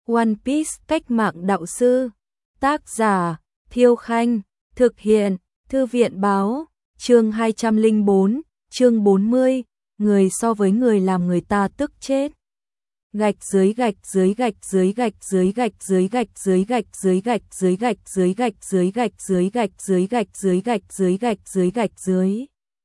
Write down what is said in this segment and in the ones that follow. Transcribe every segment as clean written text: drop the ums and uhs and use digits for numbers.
One Piece cách mạng đạo sư. Tác giả Thiêu Khanh. Thực hiện Thư viện Báo. Chương 204, chương 40. Người so với người làm người ta tức chết. Gạch dưới gạch dưới gạch dưới gạch dưới gạch dưới gạch dưới gạch dưới gạch dưới gạch dưới gạch dưới gạch dưới gạch dưới gạch dưới gạch dưới gạch dưới gạch dưới.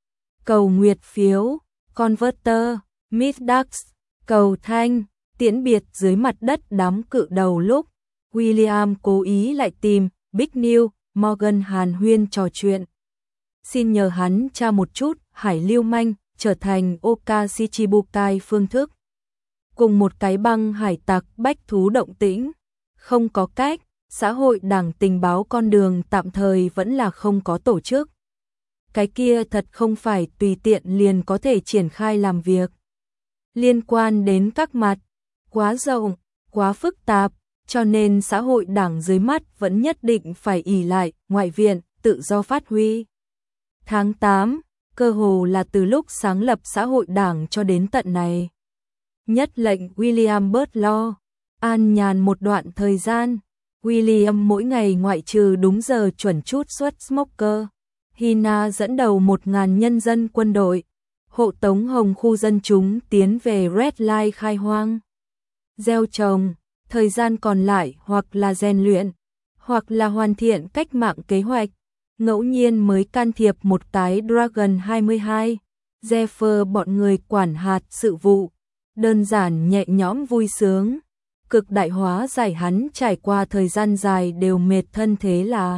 Cầu nguyệt phiếu, Converter, Midax, cầu thanh, tiễn biệt dưới mặt đất đám cự đầu lúc William cố ý lại tìm Big New, Morgan hàn huyên trò chuyện. Xin nhờ hắn tra một chút hải lưu manh trở thành Oka Shichibukai phương thức. Cùng một cái băng hải tặc bách thú động tĩnh. Không có cách, xã hội đảng tình báo con đường tạm thời vẫn là không có tổ chức. Cái kia thật không phải tùy tiện liền có thể triển khai làm việc. Liên quan đến các mặt, quá rộng, quá phức tạp, cho nên xã hội đảng dưới mắt vẫn nhất định phải ỷ lại ngoại viện, tự do phát huy. Tháng 8, cơ hồ là từ lúc sáng lập xã hội đảng cho đến tận này. Nhất lệnh William bớt lo, an nhàn một đoạn thời gian. William mỗi ngày ngoại trừ đúng giờ chuẩn chút xuất Smoker. Hina dẫn đầu 1000 nhân dân quân đội, hộ tống hồng khu dân chúng tiến về Red Light khai hoang. Gieo trồng, thời gian còn lại hoặc là rèn luyện, hoặc là hoàn thiện cách mạng kế hoạch. Ngẫu nhiên mới can thiệp một cái Dragon 22, Zephyr bọn người quản hạt sự vụ. Đơn giản nhẹ nhõm vui sướng, cực đại hóa giải hắn trải qua thời gian dài đều mệt thân thế là.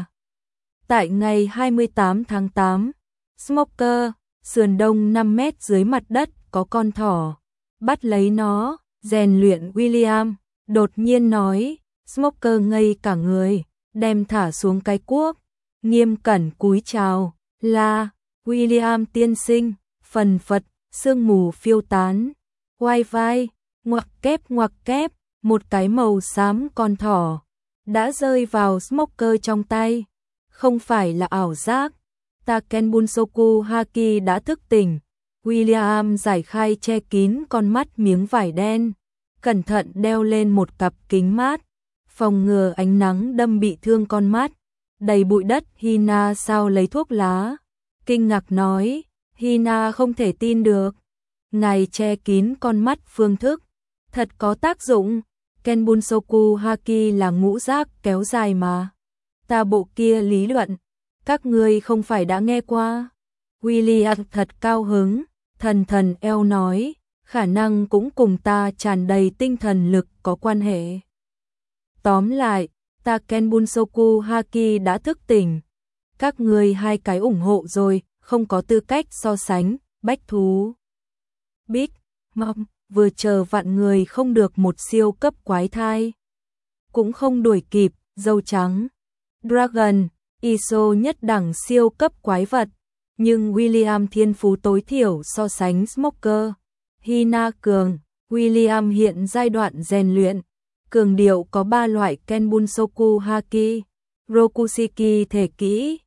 Tại ngày 28 tháng 8, Smoker, sườn đông 5 mét dưới mặt đất có con thỏ, bắt lấy nó, rèn luyện William, đột nhiên nói, Smoker ngây cả người, đem thả xuống cái cuốc, nghiêm cẩn cúi chào, là, William tiên sinh, phần phật, sương mù phiêu tán. Quay vai, ngoặc kép, một cái màu xám con thỏ đã rơi vào Smoker trong tay. Không phải là ảo giác. Taken Bunsoku Haki đã thức tỉnh. William giải khai che kín con mắt miếng vải đen, cẩn thận đeo lên một cặp kính mát, phòng ngừa ánh nắng đâm bị thương con mắt. Đầy bụi đất, Hina sao lấy thuốc lá. Kinh ngạc nói, Hina không thể tin được. Ngài che kín con mắt phương thức, thật có tác dụng. Kenbunsoku Haki là ngũ giác kéo dài mà. Ta bộ kia lý luận, các ngươi không phải đã nghe qua. William thật cao hứng, thần eo nói, khả năng cũng cùng ta tràn đầy tinh thần lực có quan hệ. Tóm lại, ta Kenbunsoku Haki đã thức tỉnh. Các ngươi hai cái ủng hộ rồi, không có tư cách so sánh, bách thú. Big Mom vừa chờ vạn người không được một siêu cấp quái thai. Cũng không đuổi kịp, dâu trắng. Dragon, ISO nhất đẳng siêu cấp quái vật. Nhưng William thiên phú tối thiểu so sánh Smoker. Hina cường, William hiện giai đoạn rèn luyện. Cường điệu có 3 loại Kenbunsoku Haki. Rokushiki thể kỹ,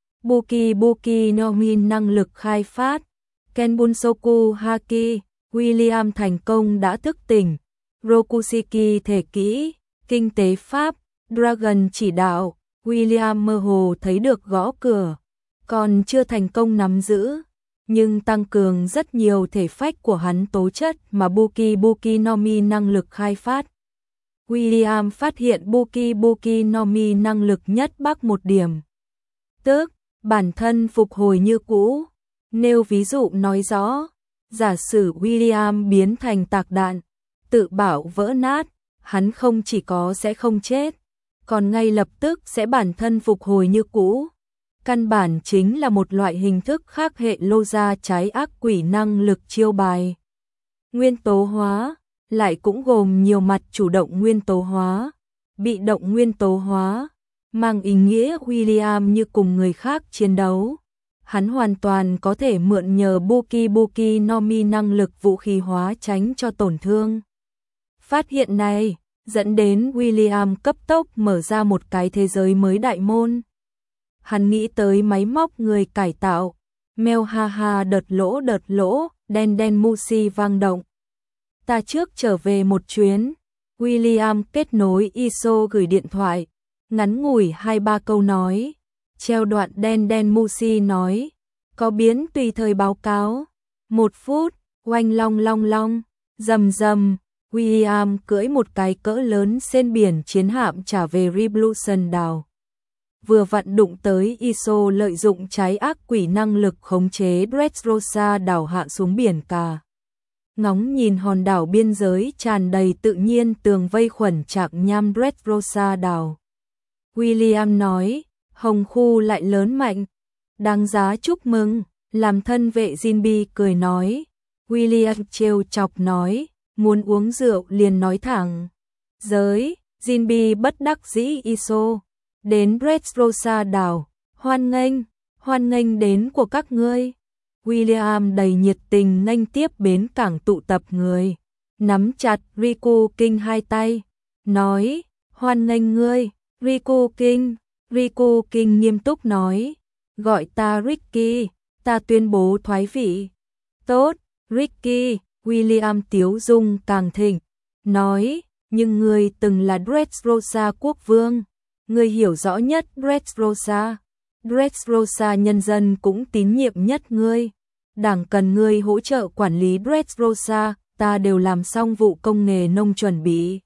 Buki no Min năng lực khai phát. Kenbunsoku Haki. William thành công đã thức tỉnh. Rokushiki thể kỹ, kinh tế pháp, Dragon chỉ đạo. William mơ hồ thấy được gõ cửa, còn chưa thành công nắm giữ, nhưng tăng cường rất nhiều thể phách của hắn tố chất mà Buki no Mi năng lực khai phát. William phát hiện Buki no Mi năng lực nhất bắc một điểm, tức bản thân phục hồi như cũ. Nêu ví dụ nói rõ, giả sử William biến thành tạc đạn, tự bảo vỡ nát, hắn không chỉ có sẽ không chết, còn ngay lập tức sẽ bản thân phục hồi như cũ. Căn bản chính là một loại hình thức khác hệ lô ra trái ác quỷ năng lực chiêu bài. Nguyên tố hóa, lại cũng gồm nhiều mặt chủ động nguyên tố hóa, bị động nguyên tố hóa, mang ý nghĩa William như cùng người khác chiến đấu. Hắn hoàn toàn có thể mượn nhờ Buki no Mi năng lực vũ khí hóa tránh cho tổn thương. Phát hiện này dẫn đến William cấp tốc mở ra một cái thế giới mới đại môn. Hắn nghĩ tới máy móc người cải tạo, meo ha ha đợt lỗ, đen musi vang động. Ta trước trở về một chuyến, William kết nối ISO gửi điện thoại, ngắn ngủi 2-3 câu nói. Treo đoạn đen Musi nói, có biến tùy thời báo cáo. 1 phút, oanh long long long, rầm rầm, William cưỡi một cái cỡ lớn trên biển chiến hạm trả về Revolution đảo. Vừa vặn đụng tới ISO lợi dụng trái ác quỷ năng lực khống chế Dressrosa đảo hạ xuống biển cả. Ngóng nhìn hòn đảo biên giới tràn đầy tự nhiên tường vây khuẩn chạc nham Dressrosa đảo. William nói, hồng khu lại lớn mạnh, đáng giá chúc mừng. Làm thân vệ Jinbi cười nói, William trêu chọc nói, muốn uống rượu liền nói thẳng. Giới, Jinbi bất đắc dĩ ISO, đến Dressrosa đảo, hoan nghênh đến của các ngươi. William đầy nhiệt tình nghênh tiếp bến cảng tụ tập người, nắm chặt Riku King hai tay, nói, hoan nghênh ngươi, Riku King. Riku King nghiêm túc nói, gọi ta Ricky, ta tuyên bố thoái vị. Tốt, Ricky, William tiếu dung càng thịnh, nói, nhưng ngươi từng là Dressrosa quốc vương, ngươi hiểu rõ nhất Dressrosa. Dressrosa nhân dân cũng tín nhiệm nhất ngươi. Đảng cần ngươi hỗ trợ quản lý Dressrosa, ta đều làm xong vụ công nghề nông chuẩn bị.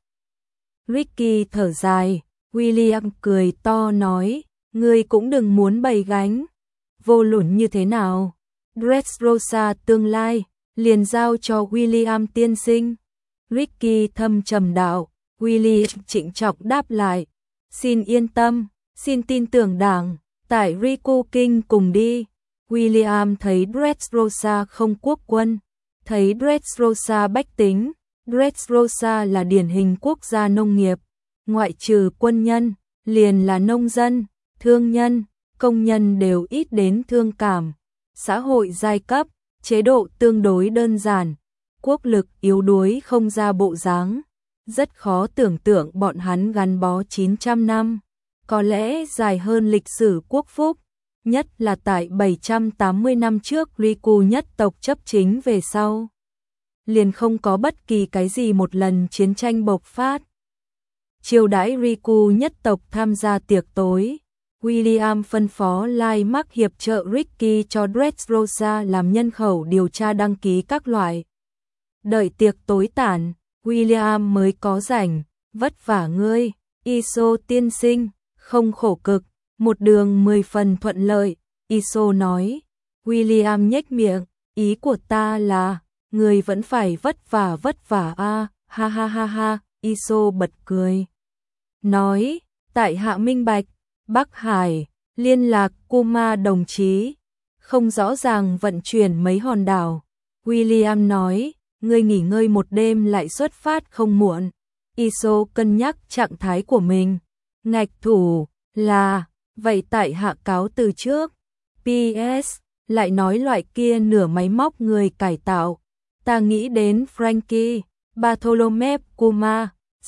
Ricky thở dài, William cười to nói, ngươi cũng đừng muốn bày gánh. Vô luận như thế nào, Dressrosa tương lai, liền giao cho William tiên sinh. Ricky thâm trầm đạo, William trịnh trọng đáp lại, xin yên tâm, xin tin tưởng đảng, tải Riku King cùng đi. William thấy Dressrosa không quốc quân, thấy Dressrosa bách tính, Dressrosa là điển hình quốc gia nông nghiệp, ngoại trừ quân nhân, liền là nông dân, thương nhân, công nhân đều ít đến thương cảm. Xã hội giai cấp, chế độ tương đối đơn giản, quốc lực yếu đuối không ra bộ dáng, rất khó tưởng tượng bọn hắn gắn bó 900 năm, có lẽ dài hơn lịch sử quốc phúc, nhất là tại 780 năm trước Riku nhất tộc chấp chính về sau. Liền không có bất kỳ cái gì một lần chiến tranh bộc phát. Chiêu đãi Riku nhất tộc tham gia tiệc tối, William phân phó Lai Mark hiệp trợ Ricky cho Dressrosa làm nhân khẩu điều tra đăng ký các loại. Đợi tiệc tối tản, William mới có rảnh, vất vả ngươi, ISO tiên sinh, không khổ cực, một đường 10 phần thuận lợi, ISO nói. William nhếch miệng, ý của ta là, người vẫn phải vất vả a, ha ha ha ha, ISO bật cười. Nói, tại hạ minh bạch, Bắc Hải, liên lạc Kuma đồng chí, không rõ ràng vận chuyển mấy hòn đảo. William nói, ngươi nghỉ ngơi một đêm lại xuất phát không muộn. ISO cân nhắc trạng thái của mình. Ngạch thủ là, vậy tại hạ cáo từ trước. PS, lại nói loại kia nửa máy móc người cải tạo. Ta nghĩ đến Frankie, Bartholomew Kuma,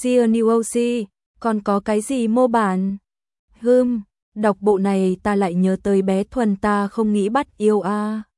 Gianni, còn có cái gì mô bản? Đọc bộ này ta lại nhớ tới bé Thuần ta không nghĩ bắt yêu a.